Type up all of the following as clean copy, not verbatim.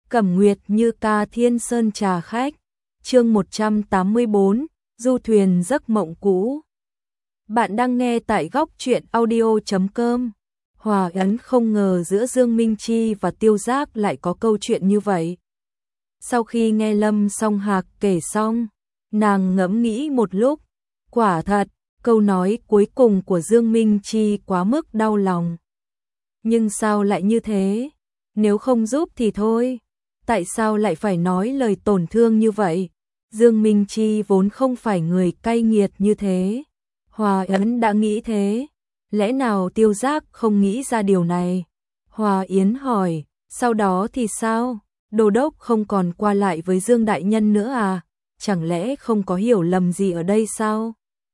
Cẩm Nguyệt Như ca Thiên Sơn trà khách. Chương 184, du thuyền giấc mộng cũ. Bạn đang nghe tại góc truyện audio.com. Hòa Ấn không ngờ giữa Dương Minh Chi và Tiêu Giác lại có câu chuyện như vậy. Sau khi nghe Lâm Song Hạc kể xong, nàng ngẫm nghĩ một lúc, quả thật, câu nói cuối cùng của Dương Minh Chi quá mức đau lòng. Nhưng sao lại như thế? Nếu không giúp thì thôi, tại sao lại phải nói lời tổn thương như vậy? Dương Minh Chi vốn không phải người cay nghiệt như thế. Hòa Ấn đã nghĩ thế, lẽ nào Tiêu Giác không nghĩ ra điều này? Hòa Yến hỏi, sau đó thì sao? Đô đốc không còn qua lại với Dương Đại Nhân nữa à? Chẳng lẽ không có hiểu lầm gì ở đây sao?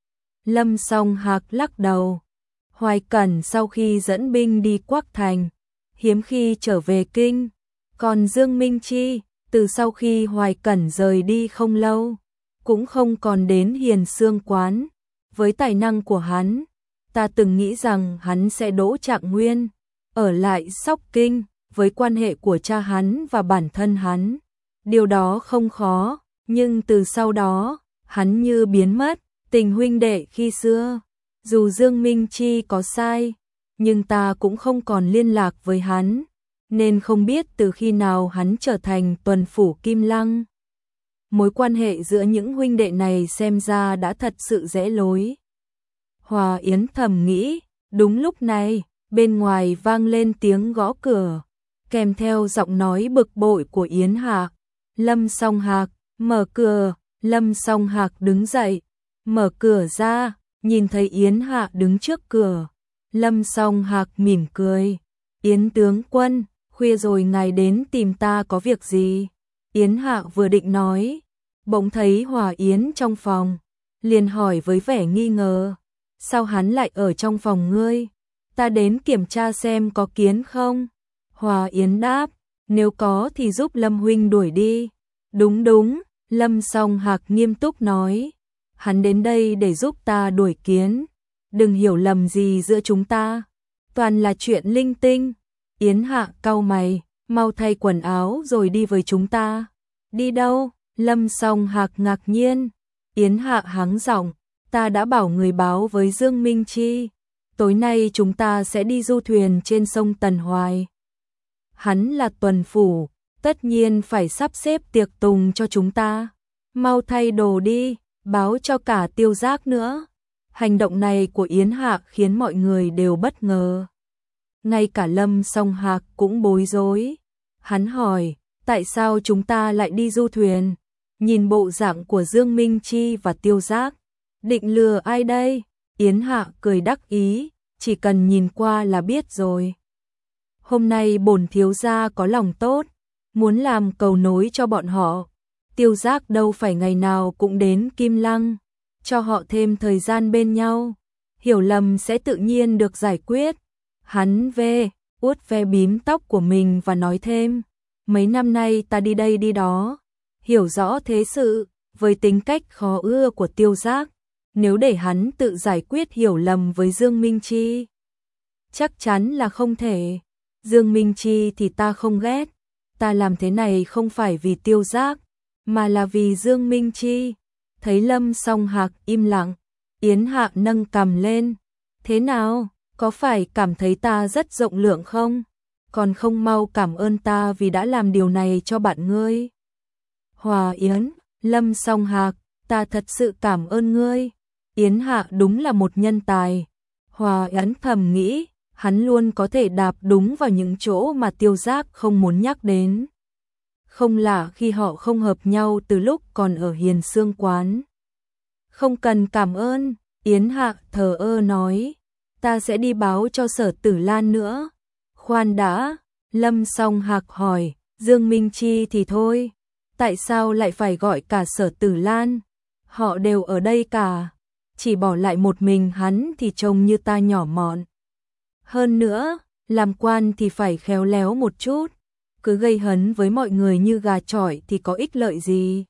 Lâm Song Hạc lắc đầu. Hoài Cẩn sau khi dẫn binh đi Quắc Thành, hiếm khi trở về kinh. Còn Dương Minh Chi, từ sau khi Hoài Cẩn rời đi không lâu, cũng không còn đến Hiền Xương Quán. Với tài năng của hắn, ta từng nghĩ rằng hắn sẽ đỗ Trạng Nguyên, ở lại Sóc Kinh. Với quan hệ của cha hắn và bản thân hắn, điều đó không khó, nhưng từ sau đó, hắn như biến mất, tình huynh đệ khi xưa. Dù Dương Minh Chi có sai, nhưng ta cũng không còn liên lạc với hắn, nên không biết từ khi nào hắn trở thành tuần phủ Kim Lăng. Mối quan hệ giữa những huynh đệ này xem ra đã thật sự rẽ lối. Hòa Yến thầm nghĩ, đúng lúc này, bên ngoài vang lên tiếng gõ cửa, kèm theo giọng nói bực bội của Yến Hạc. Lâm Song Hạc, mở cửa. Lâm Song Hạc đứng dậy, mở cửa ra, nhìn thấy Yến Hạ đứng trước cửa. Lâm Song Hạc mỉm cười. Yến tướng quân, khuya rồi ngài đến tìm ta có việc gì? Yến Hạ vừa định nói, bỗng thấy Hòa Yến trong phòng, liền hỏi với vẻ nghi ngờ, sao hắn lại ở trong phòng ngươi? Ta đến kiểm tra xem có kiến không? Hòa Yến đáp, nếu có thì giúp Lâm huynh đuổi đi. Đúng đúng, Lâm Song Hạc nghiêm túc nói, hắn đến đây để giúp ta đuổi kiến. Đừng hiểu lầm gì giữa chúng ta, toàn là chuyện linh tinh. Yến Hạ cau mày, mau thay quần áo rồi đi với chúng ta. Đi đâu? Lâm Song Hạc ngạc nhiên. Yến Hạ hắng giọng, ta đã bảo người báo với Dương Minh Chi, tối nay chúng ta sẽ đi du thuyền trên sông Tần Hoài. Hắn là tuần phủ, tất nhiên phải sắp xếp tiệc tùng cho chúng ta. Mau thay đồ đi, báo cho cả Tiêu Giác nữa. Hành động này của Yến Hạ khiến mọi người đều bất ngờ. Ngay cả Lâm Song Hạc cũng bối rối. Hắn hỏi, tại sao chúng ta lại đi du thuyền? Nhìn bộ dạng của Dương Minh Chi và Tiêu Giác, định lừa ai đây? Yến Hạ cười đắc ý, chỉ cần nhìn qua là biết rồi. Hôm nay bổn thiếu gia có lòng tốt, muốn làm cầu nối cho bọn họ. Tiêu Giác đâu phải ngày nào cũng đến Kim Lăng, cho họ thêm thời gian bên nhau, hiểu lầm sẽ tự nhiên được giải quyết. Hắn vuốt ve bím tóc của mình và nói thêm, mấy năm nay ta đi đây đi đó, hiểu rõ thế sự. Với tính cách khó ưa của Tiêu Giác, nếu để hắn tự giải quyết hiểu lầm với Dương Minh Chi, chắc chắn là không thể. Dương Minh Chi thì ta không ghét, ta làm thế này không phải vì Tiêu Giác, mà là vì Dương Minh Chi. Thấy Lâm Song Hạc im lặng, Yến Hạ nâng cằm lên, thế nào, có phải cảm thấy ta rất rộng lượng không? Còn không mau cảm ơn ta vì đã làm điều này cho bạn ngươi. Hòa Yến, Lâm Song Hạc, ta thật sự cảm ơn ngươi. Yến Hạ đúng là một nhân tài. Hòa Yến thầm nghĩ, hắn luôn có thể đạp đúng vào những chỗ mà Tiêu Giác không muốn nhắc đến. Không lạ khi họ không hợp nhau từ lúc còn ở Hiền Xương Quán. Không cần cảm ơn, Yến Hạ thờ ơ nói, ta sẽ đi báo cho Sở Tử Lan nữa. Khoan đã, Lâm Song Hạc hỏi, Dương Minh Chi thì thôi, tại sao lại phải gọi cả Sở Tử Lan? Họ đều ở đây cả, chỉ bỏ lại một mình hắn thì trông như ta nhỏ mọn. Hơn nữa, làm quan thì phải khéo léo một chút, cứ gây hấn với mọi người như gà chọi thì có ích lợi gì?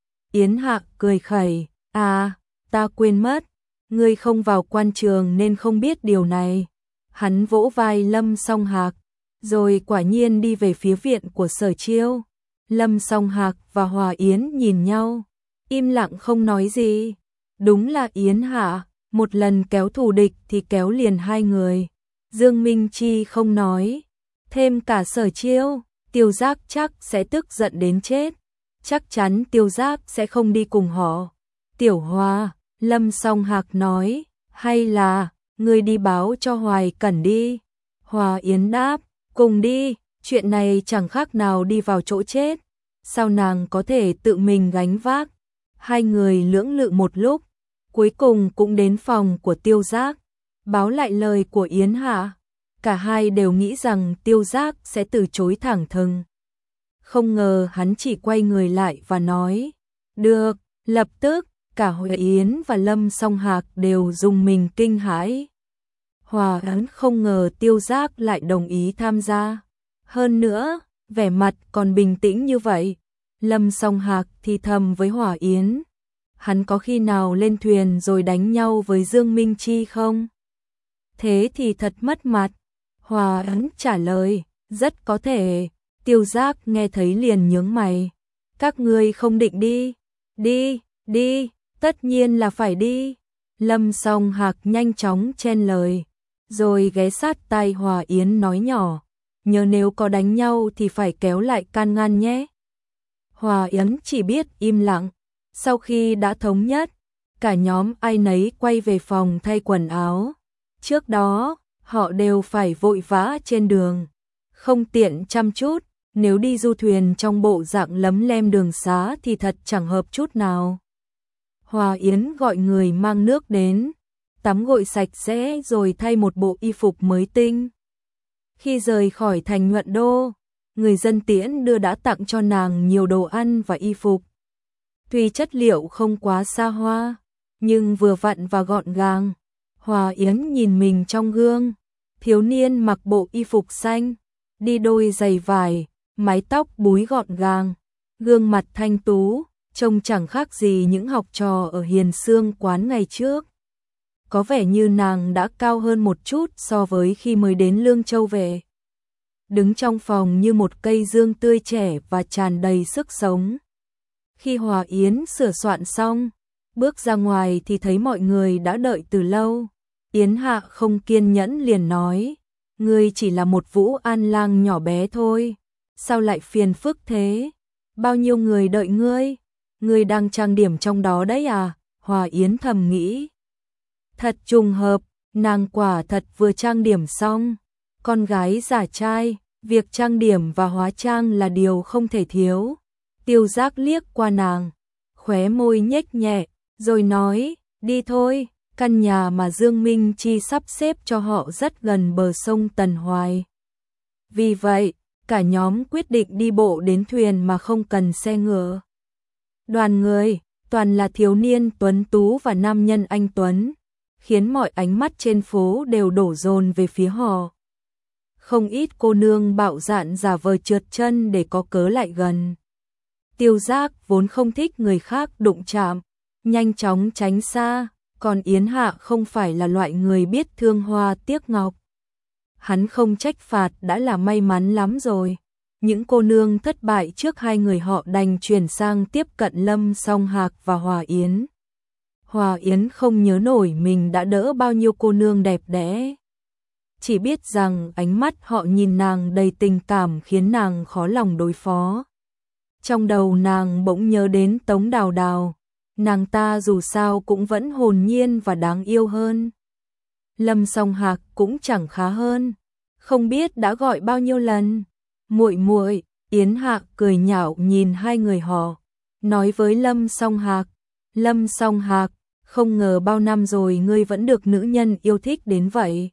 Yến Hạ cười khẩy, à, ta quên mất, ngươi không vào quan trường nên không biết điều này. Hắn vỗ vai Lâm Song Hạc, rồi quả nhiên đi về phía viện của Sở Chiêu. Lâm Song Hạc và Hòa Yến nhìn nhau, im lặng không nói gì. Đúng là Yến Hạ, một lần kéo thù địch thì kéo liền hai người. Dương Minh Chi không nói, thêm cả Sở Chiêu, Tiêu Giác chắc sẽ tức giận đến chết. Chắc chắn Tiêu Giác sẽ không đi cùng họ. Tiểu Hoa, Lâm Song Hạc nói, hay là ngươi đi báo cho Hoài Cẩn đi. Hòa Yến đáp, cùng đi, chuyện này chẳng khác nào đi vào chỗ chết. Sao nàng có thể tự mình gánh vác? Hai người lưỡng lự một lúc, cuối cùng cũng đến phòng của Tiêu Giác, báo lại lời của Yến Hạ. Cả hai đều nghĩ rằng Tiêu Giác sẽ từ chối thẳng thừng. Không ngờ hắn chỉ quay người lại và nói, được, lập tức, cả Hòa Yến và Lâm Song Hạc đều rùng mình kinh hãi. Hòa Yến không ngờ Tiêu Giác lại đồng ý tham gia. Hơn nữa, vẻ mặt còn bình tĩnh như vậy. Lâm Song Hạc thì thầm với Hòa Yến, hắn có khi nào lên thuyền rồi đánh nhau với Dương Minh Chi không? Thế thì thật mất mặt. Hòa Yến trả lời, rất có thể. Tiêu Giác nghe thấy liền nhướng mày. Các ngươi không định đi? Đi, tất nhiên là phải đi. Lâm Song Hạc nhanh chóng chen lời, rồi ghé sát tai Hòa Yến nói nhỏ, nhớ nếu có đánh nhau thì phải kéo lại can ngăn nhé. Hòa Yến chỉ biết im lặng. Sau khi đã thống nhất, cả nhóm ai nấy quay về phòng thay quần áo. Trước đó, họ đều phải vội vã trên đường, không tiện chăm chút. Nếu đi du thuyền trong bộ dạng lấm lem đường xá thì thật chẳng hợp chút nào. Hòa Yến gọi người mang nước đến, tắm gội sạch sẽ rồi thay một bộ y phục mới tinh. Khi rời khỏi thành Nhuận Đô, người dân Tiễn đưa đã tặng cho nàng nhiều đồ ăn và y phục. Tuy chất liệu không quá xa hoa, nhưng vừa vặn và gọn gàng. Hòa Yến nhìn mình trong gương, thiếu niên mặc bộ y phục xanh, đi đôi giày vải, mái tóc búi gọn gàng, gương mặt thanh tú, trông chẳng khác gì những học trò ở Hiền Xương quán ngày trước. Có vẻ như nàng đã cao hơn một chút so với khi mới đến Lương Châu về. Đứng trong phòng như một cây dương tươi trẻ và tràn đầy sức sống. Khi Hòa Yến sửa soạn xong, bước ra ngoài thì thấy mọi người đã đợi từ lâu. Yến Hạ không kiên nhẫn liền nói, ngươi chỉ là một Vũ An lang nhỏ bé thôi, sao lại phiền phức thế? Bao nhiêu người đợi ngươi? Ngươi đang trang điểm trong đó đấy à? Hòa Yến thầm nghĩ. Thật trùng hợp, nàng quả thật vừa trang điểm xong. Con gái giả trai, việc trang điểm và hóa trang là điều không thể thiếu. Tiêu Giác liếc qua nàng, khóe môi nhếch nhẹ, rồi nói, đi thôi, căn nhà mà Dương Minh Chi sắp xếp cho họ rất gần bờ sông Tần Hoài. Vì vậy, cả nhóm quyết định đi bộ đến thuyền mà không cần xe ngựa. Đoàn người, toàn là thiếu niên tuấn tú và nam nhân anh tuấn, khiến mọi ánh mắt trên phố đều đổ dồn về phía họ. Không ít cô nương bạo dạn giả vờ trượt chân để có cớ lại gần. Tiêu Giác vốn không thích người khác đụng chạm, nhanh chóng tránh xa, còn Yến Hạ không phải là loại người biết thương hoa tiếc ngọc. Hắn không trách phạt đã là may mắn lắm rồi. Những cô nương thất bại trước hai người họ đành chuyển sang tiếp cận Lâm Song Hạc và Hòa Yến. Hòa Yến không nhớ nổi mình đã đỡ bao nhiêu cô nương đẹp đẽ. Chỉ biết rằng ánh mắt họ nhìn nàng đầy tình cảm khiến nàng khó lòng đối phó. Trong đầu nàng bỗng nhớ đến Tống Đào Đào, nàng ta dù sao cũng vẫn hồn nhiên và đáng yêu hơn. Lâm Song Hạc cũng chẳng khá hơn, không biết đã gọi bao nhiêu lần. Muội muội, Yến Hạ cười nhạo nhìn hai người họ, nói với Lâm Song Hạc, Lâm Song Hạc, không ngờ bao năm rồi ngươi vẫn được nữ nhân yêu thích đến vậy.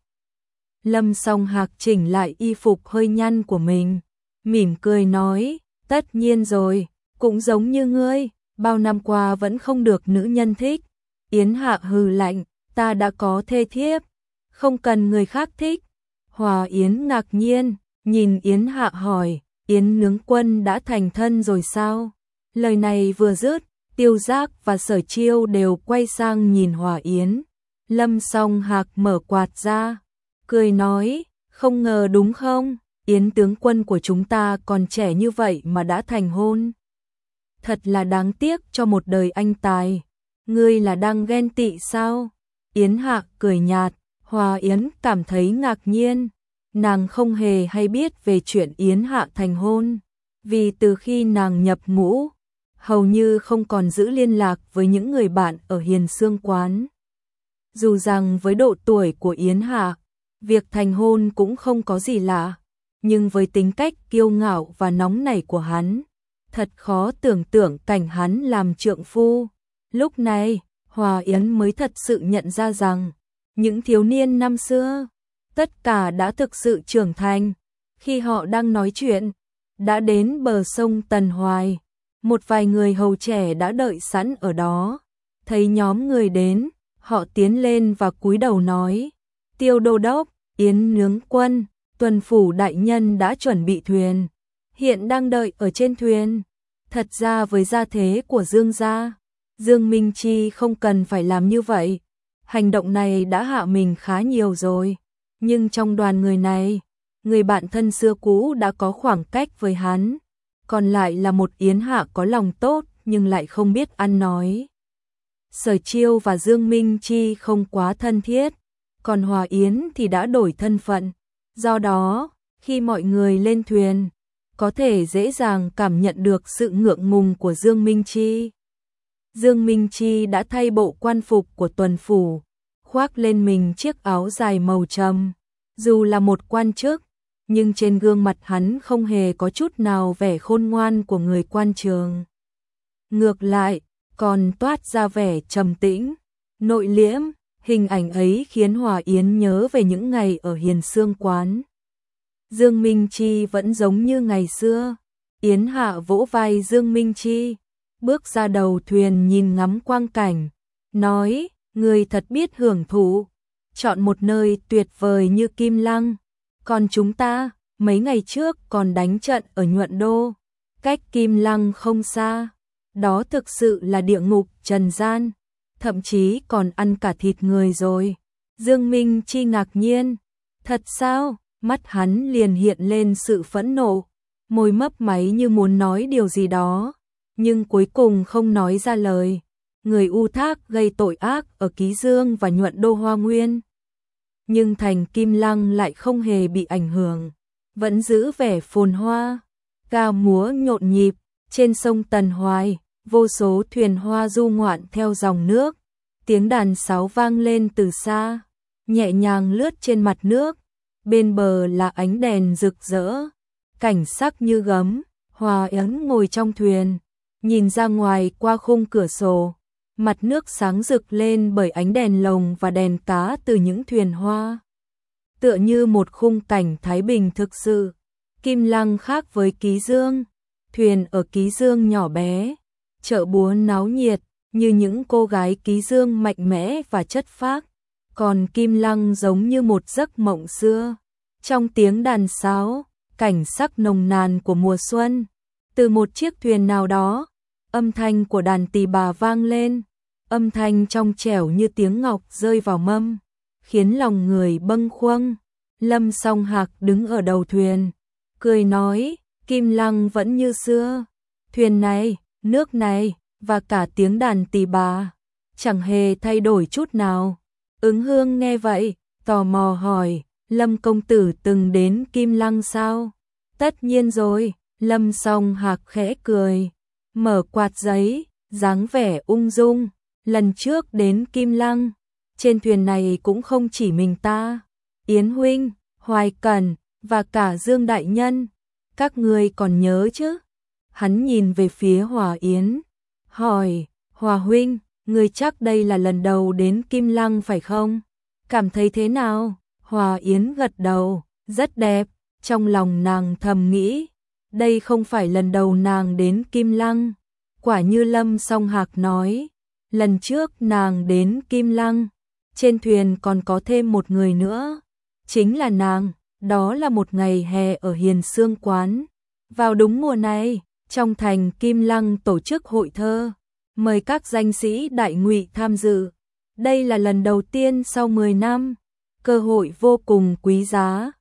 Lâm Song Hạc chỉnh lại y phục hơi nhăn của mình, mỉm cười nói, tất nhiên rồi, cũng giống như ngươi, bao năm qua vẫn không được nữ nhân thích. Yến Hạ hừ lạnh, ta đã có thê thiếp, không cần người khác thích. Hòa Yến ngạc nhiên, nhìn Yến Hạ hỏi, Yến nướng quân đã thành thân rồi sao? Lời này vừa dứt, Tiêu Giác và Sở Chiêu đều quay sang nhìn Hòa Yến. Lâm Song Hạc mở quạt ra, cười nói, không ngờ đúng không? Yến tướng quân của chúng ta còn trẻ như vậy mà đã thành hôn. Thật là đáng tiếc cho một đời anh tài. Ngươi là đang ghen tị sao? Yến Hạ cười nhạt, Hòa Yến cảm thấy ngạc nhiên. Nàng không hề hay biết về chuyện Yến Hạ thành hôn. Vì từ khi nàng nhập ngũ, hầu như không còn giữ liên lạc với những người bạn ở Hiền Xương quán. Dù rằng với độ tuổi của Yến Hạ, việc thành hôn cũng không có gì lạ, nhưng với tính cách kiêu ngạo và nóng nảy của hắn, thật khó tưởng tượng cảnh hắn làm trượng phu. Lúc này, Hòa Yến mới thật sự nhận ra rằng, những thiếu niên năm xưa, tất cả đã thực sự trưởng thành. Khi họ đang nói chuyện, đã đến bờ sông Tần Hoài, một vài người hầu trẻ đã đợi sẵn ở đó. Thấy nhóm người đến, họ tiến lên và cúi đầu nói: Tiêu đô đốc, Yến nướng quân, tuần phủ đại nhân đã chuẩn bị thuyền, hiện đang đợi ở trên thuyền. Thật ra với gia thế của Dương gia, Dương Minh Chi không cần phải làm như vậy. Hành động này đã hạ mình khá nhiều rồi. Nhưng trong đoàn người này, người bạn thân xưa cũ đã có khoảng cách với hắn. Còn lại là một Yến Hạ có lòng tốt nhưng lại không biết ăn nói. Sở Chiêu và Dương Minh Chi không quá thân thiết, còn Hòa Yến thì đã đổi thân phận. Do đó, khi mọi người lên thuyền, có thể dễ dàng cảm nhận được sự ngượng ngùng của Dương Minh Chi. Dương Minh Chi đã thay bộ quan phục của tuần phủ, khoác lên mình chiếc áo dài màu trầm. Dù là một quan chức, nhưng trên gương mặt hắn không hề có chút nào vẻ khôn ngoan của người quan trường. Ngược lại, còn toát ra vẻ trầm tĩnh, nội liễm. Hình ảnh ấy khiến Hòa Yến nhớ về những ngày ở Hiền Xương quán. Dương Minh Chi vẫn giống như ngày xưa. Yến Hạ vỗ vai Dương Minh Chi, bước ra đầu thuyền nhìn ngắm quang cảnh, nói: Người thật biết hưởng thụ, chọn một nơi tuyệt vời như Kim Lăng. Còn chúng ta, mấy ngày trước còn đánh trận ở Nhuận Đô, cách Kim Lăng không xa. Đó thực sự là địa ngục trần gian, thậm chí còn ăn cả thịt người rồi. Dương Minh Chi ngạc nhiên, thật sao? Mắt hắn liền hiện lên sự phẫn nộ, môi mấp máy như muốn nói điều gì đó, nhưng cuối cùng không nói ra lời. Người u thác gây tội ác ở Ký Dương và Nhuận Đô Hoa Nguyên, nhưng thành Kim Lăng lại không hề bị ảnh hưởng, vẫn giữ vẻ phồn hoa, ca múa nhộn nhịp. Trên sông Tần Hoài, vô số thuyền hoa du ngoạn theo dòng nước, tiếng đàn sáo vang lên từ xa, nhẹ nhàng lướt trên mặt nước. Bên bờ là ánh đèn rực rỡ, cảnh sắc như gấm. Hòa Yến ngồi trong thuyền, nhìn ra ngoài qua khung cửa sổ, mặt nước sáng rực lên bởi ánh đèn lồng và đèn cá từ những thuyền hoa. Tựa như một khung cảnh thái bình thực sự. Kim Lăng khác với Ký Dương, thuyền ở Ký Dương nhỏ bé, chợ búa náo nhiệt, như những cô gái Ký Dương mạnh mẽ và chất phác. Còn Kim Lăng giống như một giấc mộng xưa, trong tiếng đàn sáo, cảnh sắc nồng nàn của mùa xuân. Từ một chiếc thuyền nào đó, âm thanh của đàn tỳ bà vang lên, âm thanh trong trẻo như tiếng ngọc rơi vào mâm, khiến lòng người bâng khuâng. Lâm Song Hạc đứng ở đầu thuyền, cười nói: Kim Lăng vẫn như xưa, thuyền này, nước này và cả tiếng đàn tỳ bà chẳng hề thay đổi chút nào. Ứng Hương nghe vậy, tò mò hỏi: Lâm công tử từng đến Kim Lăng sao? Tất nhiên rồi. Lâm Song Hạc khẽ cười, mở quạt giấy, dáng vẻ ung dung. Lần trước đến Kim Lăng, trên thuyền này cũng không chỉ mình ta, Yến huynh, Hoài Cẩn và cả Dương đại nhân, các ngươi còn nhớ chứ? Hắn nhìn về phía Hòa Yến, hỏi: Hòa huynh, ngươi chắc đây là lần đầu đến Kim Lăng phải không? Cảm thấy thế nào? Hòa Yến gật đầu, rất đẹp. Trong lòng nàng thầm nghĩ, đây không phải lần đầu nàng đến Kim Lăng. Quả như Lâm Song Hạc nói, lần trước nàng đến Kim Lăng, trên thuyền còn có thêm một người nữa, chính là nàng. Đó là một ngày hè ở Hiền Xương quán. Vào đúng mùa này, trong thành Kim Lăng tổ chức hội thơ, mời các danh sĩ đại ngụy tham dự. Đây là lần đầu tiên sau 10 năm, cơ hội vô cùng quý giá.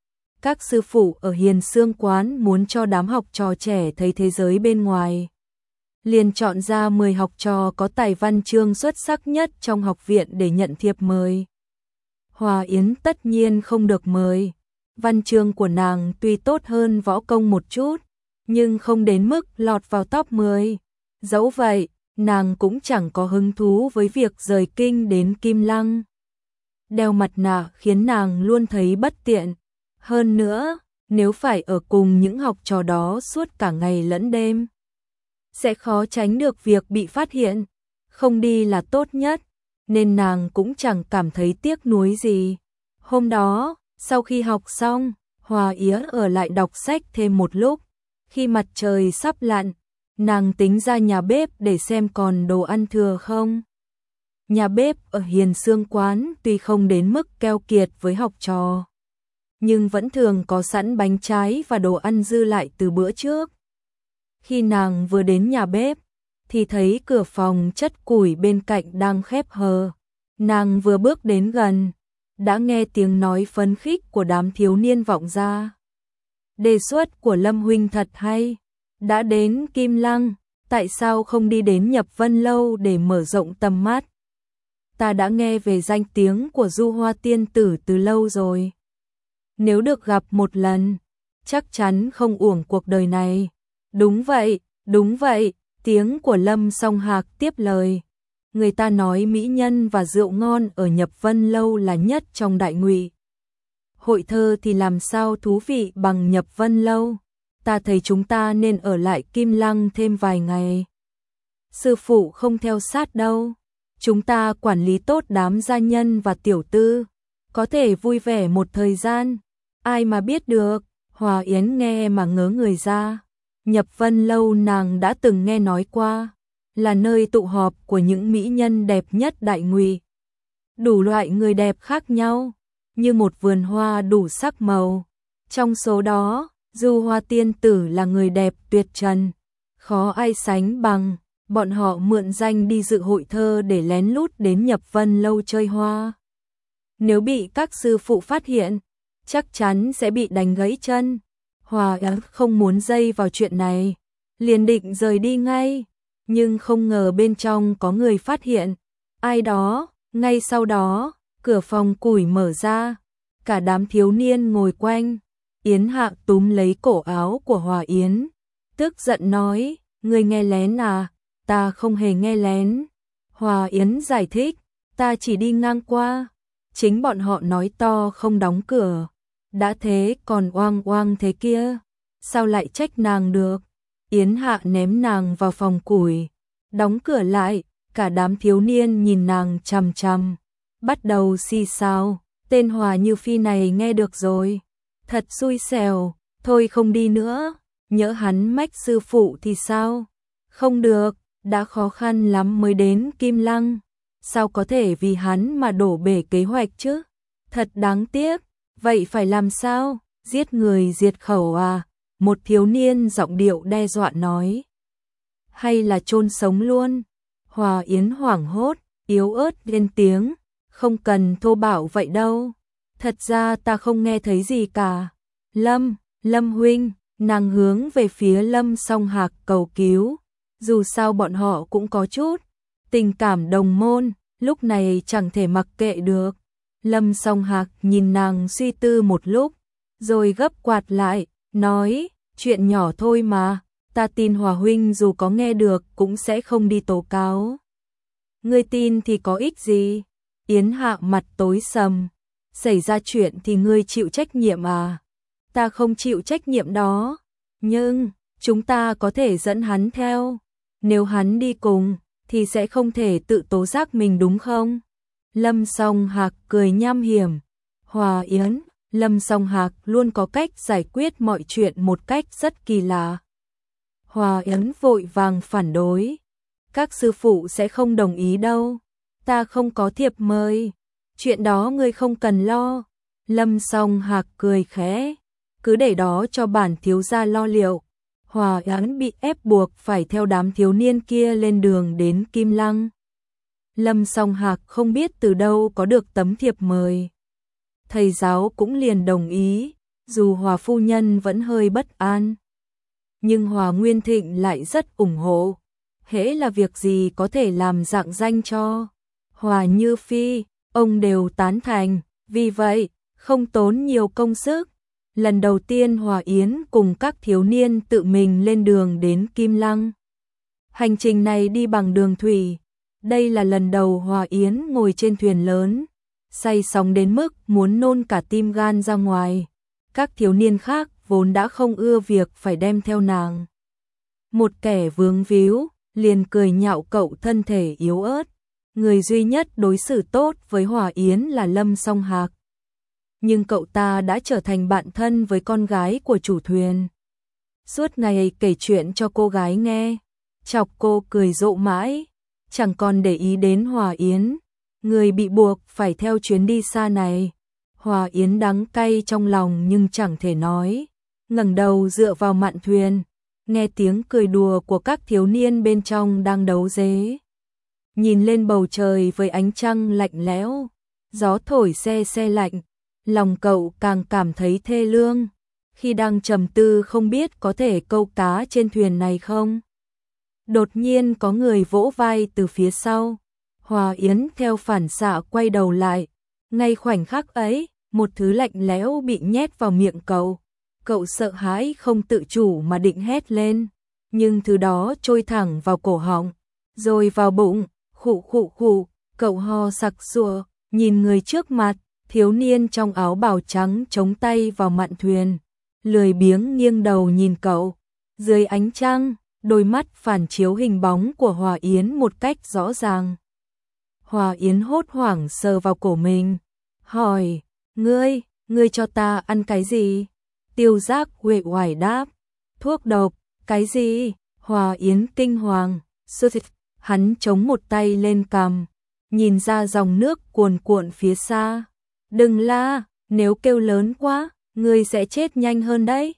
Các sư phụ ở Hiền Xương Quán muốn cho đám học trò trẻ thấy thế giới bên ngoài. Liền chọn ra 10 học trò có tài văn chương xuất sắc nhất trong học viện để nhận thiệp mời. Hòa Yến tất nhiên không được mời. Văn chương của nàng tuy tốt hơn võ công một chút, nhưng không đến mức lọt vào top 10. Dẫu vậy, nàng cũng chẳng có hứng thú với việc rời kinh đến Kim Lăng. Đeo mặt nạ khiến nàng luôn thấy bất tiện. Hơn nữa, nếu phải ở cùng những học trò đó suốt cả ngày lẫn đêm, sẽ khó tránh được việc bị phát hiện. Không đi là tốt nhất, nên nàng cũng chẳng cảm thấy tiếc nuối gì. Hôm đó, sau khi học xong, Hòa Yến ở lại đọc sách thêm một lúc. Khi mặt trời sắp lặn, nàng tính ra nhà bếp để xem còn đồ ăn thừa không. Nhà bếp ở Hiền Xương Quán tuy không đến mức keo kiệt với học trò, nhưng vẫn thường có sẵn bánh trái và đồ ăn dư lại từ bữa trước. Khi nàng vừa đến nhà bếp, thì thấy cửa phòng chất củi bên cạnh đang khép hờ. Nàng vừa bước đến gần, đã nghe tiếng nói phấn khích của đám thiếu niên vọng ra. Đề xuất của Lâm huynh thật hay, đã đến Kim Lăng, tại sao không đi đến Nhập Vân Lâu để mở rộng tầm mắt? Ta đã nghe về danh tiếng của Du Hoa tiên tử từ lâu rồi. Nếu được gặp một lần, chắc chắn không uổng cuộc đời này. Đúng vậy, tiếng của Lâm Song Hạc tiếp lời. Người ta nói mỹ nhân và rượu ngon ở Nhập Vân Lâu là nhất trong Đại Ngụy. Hội thơ thì làm sao thú vị bằng Nhập Vân Lâu. Ta thấy chúng ta nên ở lại Kim Lăng thêm vài ngày. Sư phụ không theo sát đâu. Chúng ta quản lý tốt đám gia nhân và tiểu tư, có thể vui vẻ một thời gian. Ai mà biết được. Hòa Yến nghe mà ngớ người ra. Nhập Vân Lâu nàng đã từng nghe nói qua, là nơi tụ họp của những mỹ nhân đẹp nhất Đại Ngụy. Đủ loại người đẹp khác nhau, như một vườn hoa đủ sắc màu. Trong số đó, Du Hoa tiên tử là người đẹp tuyệt trần, khó ai sánh bằng. Bọn họ mượn danh đi dự hội thơ để lén lút đến Nhập Vân Lâu chơi hoa. Nếu bị các sư phụ phát hiện, chắc chắn sẽ bị đánh gãy chân. Hòa Yến không muốn dây vào chuyện này, liền định rời đi ngay, nhưng không ngờ bên trong có người phát hiện. Ai đó, ngay sau đó, cửa phòng củi mở ra, cả đám thiếu niên ngồi quanh. Yến Hạ túm lấy cổ áo của Hòa Yến, tức giận nói, ngươi nghe lén à? Ta không hề nghe lén. Hòa Yến giải thích, ta chỉ đi ngang qua. Chính bọn họ nói to không đóng cửa. Đã thế còn oang oang thế kia, sao lại trách nàng được? Yến Hạ ném nàng vào phòng củi, đóng cửa lại, cả đám thiếu niên nhìn nàng chằm chằm, bắt đầu xì xào, tên Hòa Như Phi này nghe được rồi, thật xui xẻo, thôi không đi nữa, nhỡ hắn mách sư phụ thì sao? Không được, đã khó khăn lắm mới đến Kim Lăng, sao có thể vì hắn mà đổ bể kế hoạch chứ? Thật đáng tiếc. Vậy phải làm sao? Giết người diệt khẩu à? Một thiếu niên giọng điệu đe dọa nói. Hay là chôn sống luôn? Hòa Yến hoảng hốt, yếu ớt lên tiếng. Không cần thô bạo vậy đâu. Thật ra ta không nghe thấy gì cả. Lâm huynh, nàng hướng về phía Lâm Song Hạc cầu cứu. Dù sao bọn họ cũng có chút tình cảm đồng môn, lúc này chẳng thể mặc kệ được. Lâm Song Hạc nhìn nàng suy tư một lúc, rồi gấp quạt lại, nói, chuyện nhỏ thôi mà, ta tin Hòa huynh dù có nghe được cũng sẽ không đi tố cáo. Ngươi tin thì có ích gì? Yến Hạ mặt tối sầm, xảy ra chuyện thì ngươi chịu trách nhiệm à? Ta không chịu trách nhiệm đó, nhưng chúng ta có thể dẫn hắn theo. Nếu hắn đi cùng, thì sẽ không thể tự tố giác mình đúng không? Lâm Song Hạc cười nham hiểm. Hòa Yến, Lâm Song Hạc luôn có cách giải quyết mọi chuyện một cách rất kỳ lạ. Hòa Yến vội vàng phản đối. Các sư phụ sẽ không đồng ý đâu. Ta không có thiệp mời. Chuyện đó ngươi không cần lo. Lâm Song Hạc cười khẽ. Cứ để đó cho bản thiếu gia lo liệu. Hòa Yến bị ép buộc phải theo đám thiếu niên kia lên đường đến Kim Lăng. Lâm Song Hạc không biết từ đâu có được tấm thiệp mời. Thầy giáo cũng liền đồng ý, dù Hòa phu nhân vẫn hơi bất an. Nhưng Hòa Nguyên Thịnh lại rất ủng hộ, hễ là việc gì có thể làm rạng danh cho Hòa Như Phi, ông đều tán thành, vì vậy, không tốn nhiều công sức. Lần đầu tiên Hòa Yến cùng các thiếu niên tự mình lên đường đến Kim Lăng. Hành trình này đi bằng đường thủy, đây là lần đầu Hòa Yến ngồi trên thuyền lớn, say sóng đến mức muốn nôn cả tim gan ra ngoài. Các thiếu niên khác vốn đã không ưa việc phải đem theo nàng. Một kẻ vướng víu, liền cười nhạo cậu thân thể yếu ớt. Người duy nhất đối xử tốt với Hòa Yến là Lâm Song Hạc. Nhưng cậu ta đã trở thành bạn thân với con gái của chủ thuyền. Suốt ngày kể chuyện cho cô gái nghe, chọc cô cười rộ mãi, chẳng còn để ý đến Hòa Yến, người bị buộc phải theo chuyến đi xa này. Hòa Yến đắng cay trong lòng nhưng chẳng thể nói, ngẩng đầu dựa vào mạn thuyền, nghe tiếng cười đùa của các thiếu niên bên trong đang đấu dế. Nhìn lên bầu trời với ánh trăng lạnh lẽo, gió thổi se se lạnh, lòng cậu càng cảm thấy thê lương. Khi đang trầm tư không biết có thể câu cá trên thuyền này không, đột nhiên có người vỗ vai từ phía sau. Hòa Yến theo phản xạ quay đầu lại, ngay khoảnh khắc ấy, một thứ lạnh lẽo bị nhét vào miệng cậu. Cậu sợ hãi không tự chủ mà định hét lên, nhưng thứ đó trôi thẳng vào cổ họng, rồi vào bụng, khụ khụ khụ, cậu ho sặc sụa, nhìn người trước mặt, thiếu niên trong áo bào trắng chống tay vào mạn thuyền, lười biếng nghiêng đầu nhìn cậu. Dưới ánh trăng, đôi mắt phản chiếu hình bóng của Hòa Yến một cách rõ ràng. Hòa Yến hốt hoảng sờ vào cổ mình, hỏi, ngươi cho ta ăn cái gì? Tiêu Giác uể oải đáp, thuốc độc. Cái gì? Hòa Yến kinh hoàng, hắn chống một tay lên cằm, nhìn ra dòng nước cuồn cuộn phía xa. Đừng la, nếu kêu lớn quá, ngươi sẽ chết nhanh hơn đấy.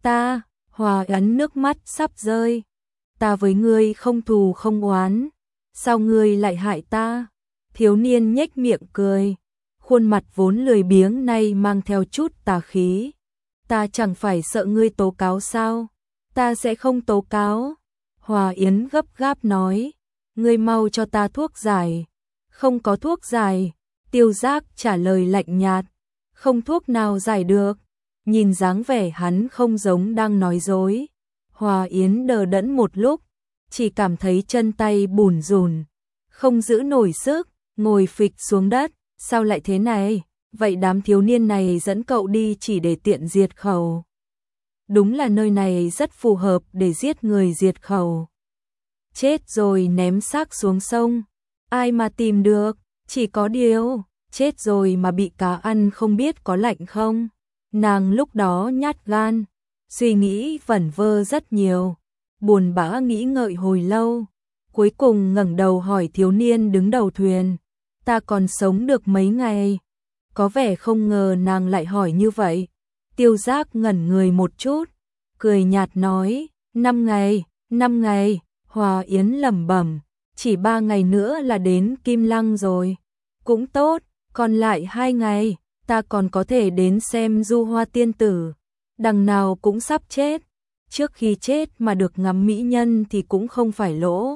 Hòa Yến nước mắt sắp rơi. Ta với ngươi không thù không oán, sao ngươi lại hại ta? Thiếu niên nhếch miệng cười, khuôn mặt vốn lười biếng nay mang theo chút tà khí. Ta chẳng phải sợ ngươi tố cáo sao? Ta sẽ không tố cáo. Hòa Yến gấp gáp nói, ngươi mau cho ta thuốc giải. Không có thuốc giải. Tiêu Giác trả lời lạnh nhạt, không thuốc nào giải được. Nhìn dáng vẻ hắn không giống đang nói dối. Hòa Yến đờ đẫn một lúc, chỉ cảm thấy chân tay bủn rủn, không giữ nổi sức, ngồi phịch xuống đất. Sao lại thế này? Vậy đám thiếu niên này dẫn cậu đi chỉ để tiện diệt khẩu. Đúng là nơi này rất phù hợp để giết người diệt khẩu. Chết rồi ném xác xuống sông, ai mà tìm được, chỉ có điều, chết rồi mà bị cá ăn không biết có lạnh không. Nàng lúc đó nhát gan, suy nghĩ vẩn vơ rất nhiều, buồn bã nghĩ ngợi hồi lâu, cuối cùng ngẩng đầu hỏi thiếu niên đứng đầu thuyền, ta còn sống được mấy ngày? Có vẻ không ngờ nàng lại hỏi như vậy. Tiêu Giác ngẩn người một chút, cười nhạt nói, 5 ngày, 5 ngày. Hòa Yến lẩm bẩm, chỉ 3 ngày nữa là đến Kim Lăng rồi. Cũng tốt, còn lại 2 ngày, ta còn có thể đến xem Du Hoa tiên tử. Đằng nào cũng sắp chết, trước khi chết mà được ngắm mỹ nhân thì cũng không phải lỗ.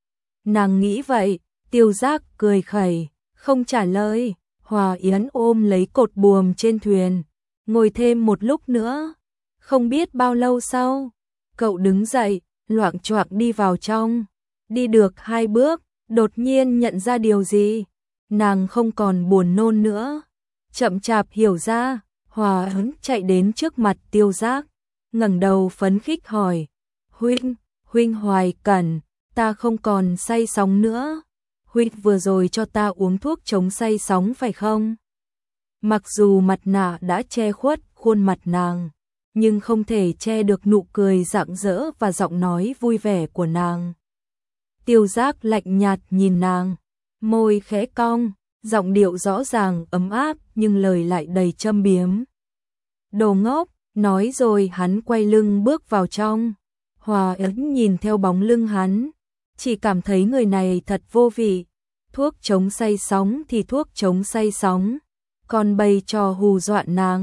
Nàng nghĩ vậy. Tiêu Giác cười khẩy, không trả lời. Hòa Yến ôm lấy cột buồm trên thuyền, ngồi thêm một lúc nữa. Không biết bao lâu sau, cậu đứng dậy, loạng choạng đi vào trong. Đi được 2 bước, đột nhiên nhận ra điều gì. Nàng không còn buồn nôn nữa. Chậm chạp hiểu ra, Hòa Yến chạy đến trước mặt Tiêu Giác, ngẩng đầu phấn khích hỏi, huynh Hoài Cẩn, ta không còn say sóng nữa. Huynh vừa rồi cho ta uống thuốc chống say sóng phải không? Mặc dù mặt nạ đã che khuất khuôn mặt nàng, nhưng không thể che được nụ cười rạng rỡ và giọng nói vui vẻ của nàng. Tiêu Giác lạnh nhạt nhìn nàng, môi khẽ cong, giọng điệu rõ ràng ấm áp nhưng lời lại đầy châm biếm. Đồ ngốc, nói rồi hắn quay lưng bước vào trong. Hòa Yến nhìn theo bóng lưng hắn, chỉ cảm thấy người này thật vô vị. Thuốc chống say sóng thì thuốc chống say sóng, còn bày trò hù dọa nàng.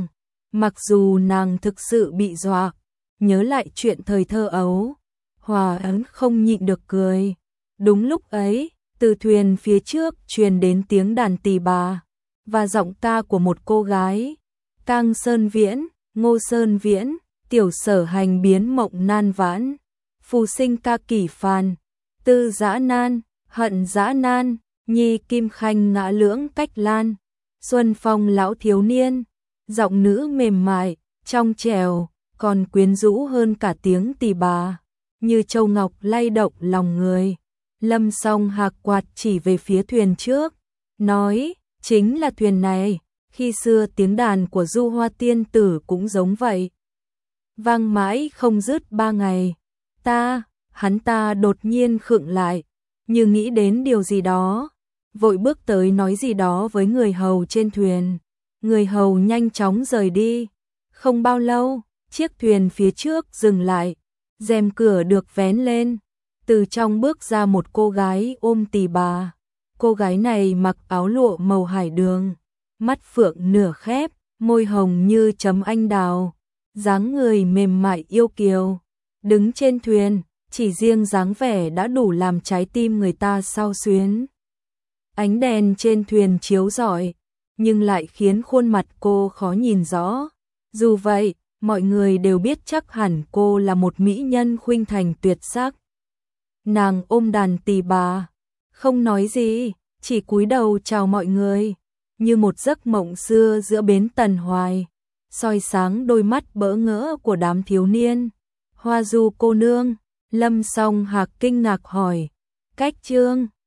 Mặc dù nàng thực sự bị dọa, nhớ lại chuyện thời thơ ấu, Hòa ấn không nhịn được cười. Đúng lúc ấy, từ thuyền phía trước truyền đến tiếng đàn tỳ bà và giọng ca của một cô gái. Cang Sơn Viễn, Ngô Sơn Viễn, tiểu sở hành biến mộng nan vãn, phù sinh ca kỷ phàn, tư dã nan, hận dã nan, nhi kim khanh ngã lưỡng cách lan, xuân phong lão thiếu niên, giọng nữ mềm mại, trong trẻo, còn quyến rũ hơn cả tiếng tỳ bà, như châu ngọc lay động lòng người. Lâm Song Hạc quạt chỉ về phía thuyền trước, nói, chính là thuyền này, khi xưa tiếng đàn của Du Hoa tiên tử cũng giống vậy. Vang mãi không dứt 3 ngày, hắn ta đột nhiên khựng lại, như nghĩ đến điều gì đó, vội bước tới nói gì đó với người hầu trên thuyền. Người hầu nhanh chóng rời đi. Không bao lâu, chiếc thuyền phía trước dừng lại, rèm cửa được vén lên, từ trong bước ra một cô gái ôm tỳ bà. Cô gái này mặc áo lụa màu hải đường, mắt phượng nửa khép, môi hồng như chấm anh đào, dáng người mềm mại yêu kiều. Đứng trên thuyền, chỉ riêng dáng vẻ đã đủ làm trái tim người ta xao xuyến. Ánh đèn trên thuyền chiếu rọi, nhưng lại khiến khuôn mặt cô khó nhìn rõ. Dù vậy, mọi người đều biết chắc hẳn cô là một mỹ nhân khuynh thành tuyệt sắc. Nàng ôm đàn tỳ bà, không nói gì, chỉ cúi đầu chào mọi người, như một giấc mộng xưa giữa bến Tần Hoài, soi sáng đôi mắt bỡ ngỡ của đám thiếu niên. Hoa Du cô nương, Lâm Song Hạc kinh ngạc hỏi, Cách Trương,